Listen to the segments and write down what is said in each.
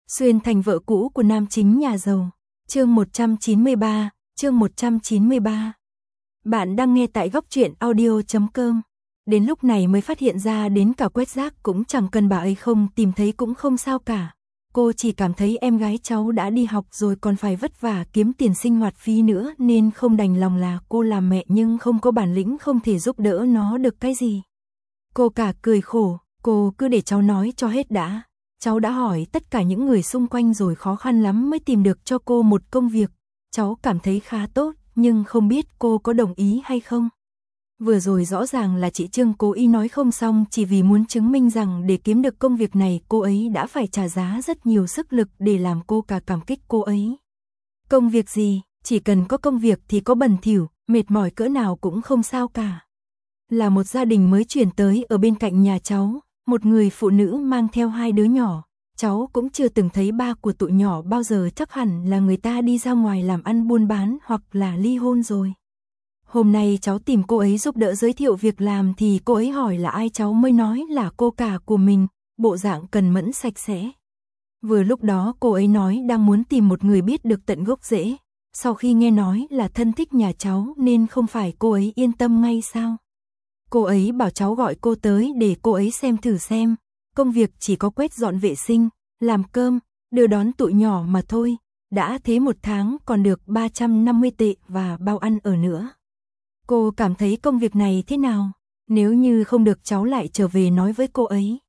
Xuyên thành vợ cũ của nam chính nhà giàu. Chương 193, chương 193. Bạn đang nghe tại góc truyện audio.com. Đến lúc này mới phát hiện ra đến cả quét rác cũng chẳng cần bà ấy không tìm thấy cũng không sao cả. Cô chỉ cảm thấy em gái cháu đã đi học rồi còn phải vất vả kiếm tiền sinh hoạt phí nữa nên không đành lòng là cô làm mẹ nhưng không có bản lĩnh không thể giúp đỡ nó được cái gì. Cô cả cười khổ, cô cứ để cháu nói cho hết đã. Cháu đã hỏi tất cả những người xung quanh rồi khó khăn lắm mới tìm được cho cô một công việc. Cháu cảm thấy khá tốt, nhưng không biết cô có đồng ý hay không. Vừa rồi rõ ràng là chị Trương cố ý nói không xong chỉ vì muốn chứng minh rằng để kiếm được công việc này cô ấy đã phải trả giá rất nhiều sức lực để làm cô cả cảm kích cô ấy. Công việc gì, chỉ cần có công việc thì có bẩn thỉu, mệt mỏi cỡ nào cũng không sao cả. Là một gia đình mới chuyển tới ở bên cạnh nhà cháu, một người phụ nữ mang theo hai đứa nhỏ. Cháu cũng chưa từng thấy ba của tụi nhỏ bao giờ, chắc hẳn là người ta đi ra ngoài làm ăn buôn bán hoặc là ly hôn rồi. Hôm nay cháu tìm cô ấy giúp đỡ giới thiệu việc làm thì cô ấy hỏi là ai, cháu mới nói là cô cả của mình, bộ dạng cần mẫn sạch sẽ. Vừa lúc đó cô ấy nói đang muốn tìm một người biết được tận gốc rễ. Sau khi nghe nói là thân thích nhà cháu nên không phải cô ấy yên tâm ngay sao? Cô ấy bảo cháu gọi cô tới để cô ấy xem thử xem. Công việc chỉ có quét dọn vệ sinh, làm cơm, đưa đón tụi nhỏ mà thôi. Đã thế một tháng còn được 350 tệ và bao ăn ở nữa. Cô cảm thấy công việc này thế nào? Nếu như không được cháu lại trở về nói với cô ấy.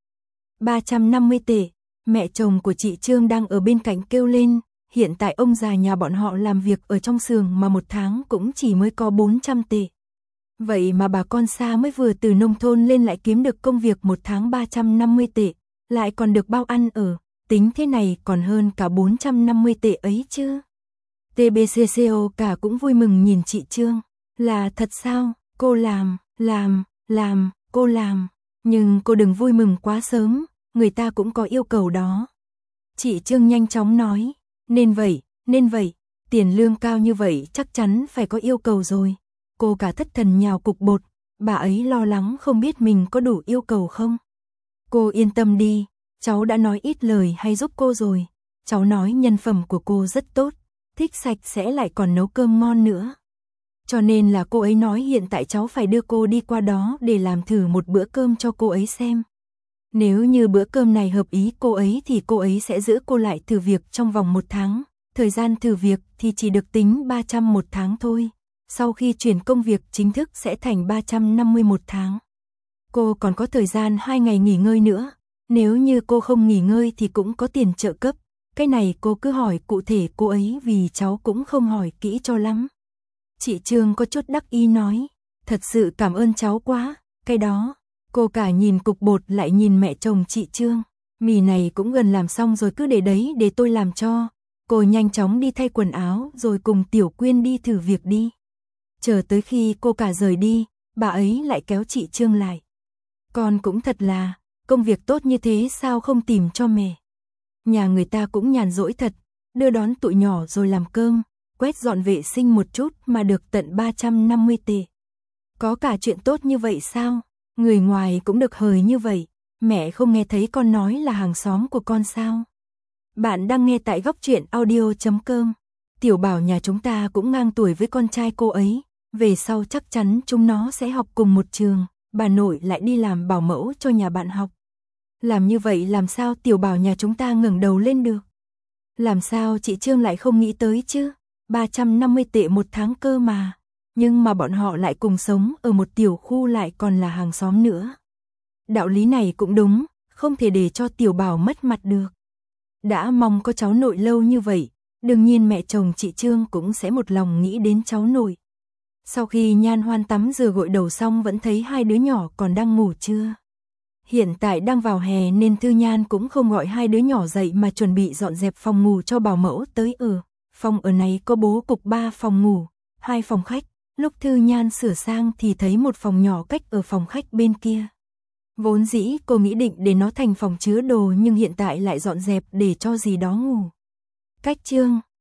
350 tệ, mẹ chồng của chị Trương đang ở bên cạnh kêu lên. Hiện tại ông già nhà bọn họ làm việc ở trong xưởng mà một tháng cũng chỉ mới có 400 tệ. Vậy mà bà con xa mới vừa từ nông thôn lên lại kiếm được công việc một tháng 350 tệ, lại còn được bao ăn ở, tính thế này còn hơn cả 450 tệ ấy chứ. TBCCO cả cũng vui mừng nhìn chị Trương, là thật sao, cô cô làm, nhưng cô đừng vui mừng quá sớm, người ta cũng có yêu cầu đó. Chị Trương nhanh chóng nói, nên vậy, tiền lương cao như vậy chắc chắn phải có yêu cầu rồi. Cô cả thất thần nhào cục bột, bà ấy lo lắng không biết mình có đủ yêu cầu không. Cô yên tâm đi, cháu đã nói ít lời hay giúp cô rồi. Cháu nói nhân phẩm của cô rất tốt, thích sạch sẽ lại còn nấu cơm ngon nữa. Cho nên là cô ấy nói hiện tại cháu phải đưa cô đi qua đó để làm thử một bữa cơm cho cô ấy xem. Nếu như bữa cơm này hợp ý cô ấy thì cô ấy sẽ giữ cô lại thử việc trong vòng 1 tháng. Thời gian thử việc thì chỉ được tính 300 một tháng thôi. Sau khi chuyển công việc chính thức sẽ thành 350 một tháng. Cô còn có thời gian 2 ngày nghỉ ngơi nữa. Nếu như cô không nghỉ ngơi thì cũng có tiền trợ cấp. Cái này cô cứ hỏi cụ thể cô ấy vì cháu cũng không hỏi kỹ cho lắm. Chị Trương có chút đắc ý nói. Thật sự cảm ơn cháu quá. Cái đó, cô cả nhìn cục bột lại nhìn mẹ chồng chị Trương. Mì này cũng gần làm xong rồi, cứ để đấy để tôi làm cho. Cô nhanh chóng đi thay quần áo rồi cùng Tiểu Quyên đi thử việc đi. Chờ tới khi cô cả rời đi, bà ấy lại kéo chị Trương lại. Con cũng thật là, công việc tốt như thế sao không tìm cho mẹ. Nhà người ta cũng nhàn rỗi thật, đưa đón tụi nhỏ rồi làm cơm, quét dọn vệ sinh một chút mà được tận 350 tệ. Có cả chuyện tốt như vậy sao? Người ngoài cũng được hời như vậy, mẹ không nghe thấy con nói là hàng xóm của con sao? Bạn đang nghe tại góc truyện audio.com. Tiểu Bảo nhà chúng ta cũng ngang tuổi với con trai cô ấy. Về sau chắc chắn chúng nó sẽ học cùng một trường, bà nội lại đi làm bảo mẫu cho nhà bạn học. Làm như vậy làm sao Tiểu Bảo nhà chúng ta ngẩng đầu lên được? Làm sao chị Trương lại không nghĩ tới chứ? 350 tệ một tháng cơ mà. Nhưng mà bọn họ lại cùng sống ở một tiểu khu lại còn là hàng xóm nữa. Đạo lý này cũng đúng, không thể để cho Tiểu Bảo mất mặt được. Đã mong có cháu nội lâu như vậy, đương nhiên mẹ chồng chị Trương cũng sẽ một lòng nghĩ đến cháu nội. Sau khi Nhan Hoan tắm rửa gội đầu xong vẫn thấy hai đứa nhỏ còn đang ngủ trưa. Hiện tại đang vào hè nên Thư Nhan cũng không gọi hai đứa nhỏ dậy mà chuẩn bị dọn dẹp phòng ngủ cho bảo mẫu tới ở. Phòng ở này có bố cục 3 phòng ngủ, 2 phòng khách. Lúc Thư Nhan sửa sang thì thấy một phòng nhỏ cách ở phòng khách bên kia. Vốn dĩ cô nghĩ định để nó thành phòng chứa đồ nhưng hiện tại lại dọn dẹp để cho gì đó ngủ. Cách Trương,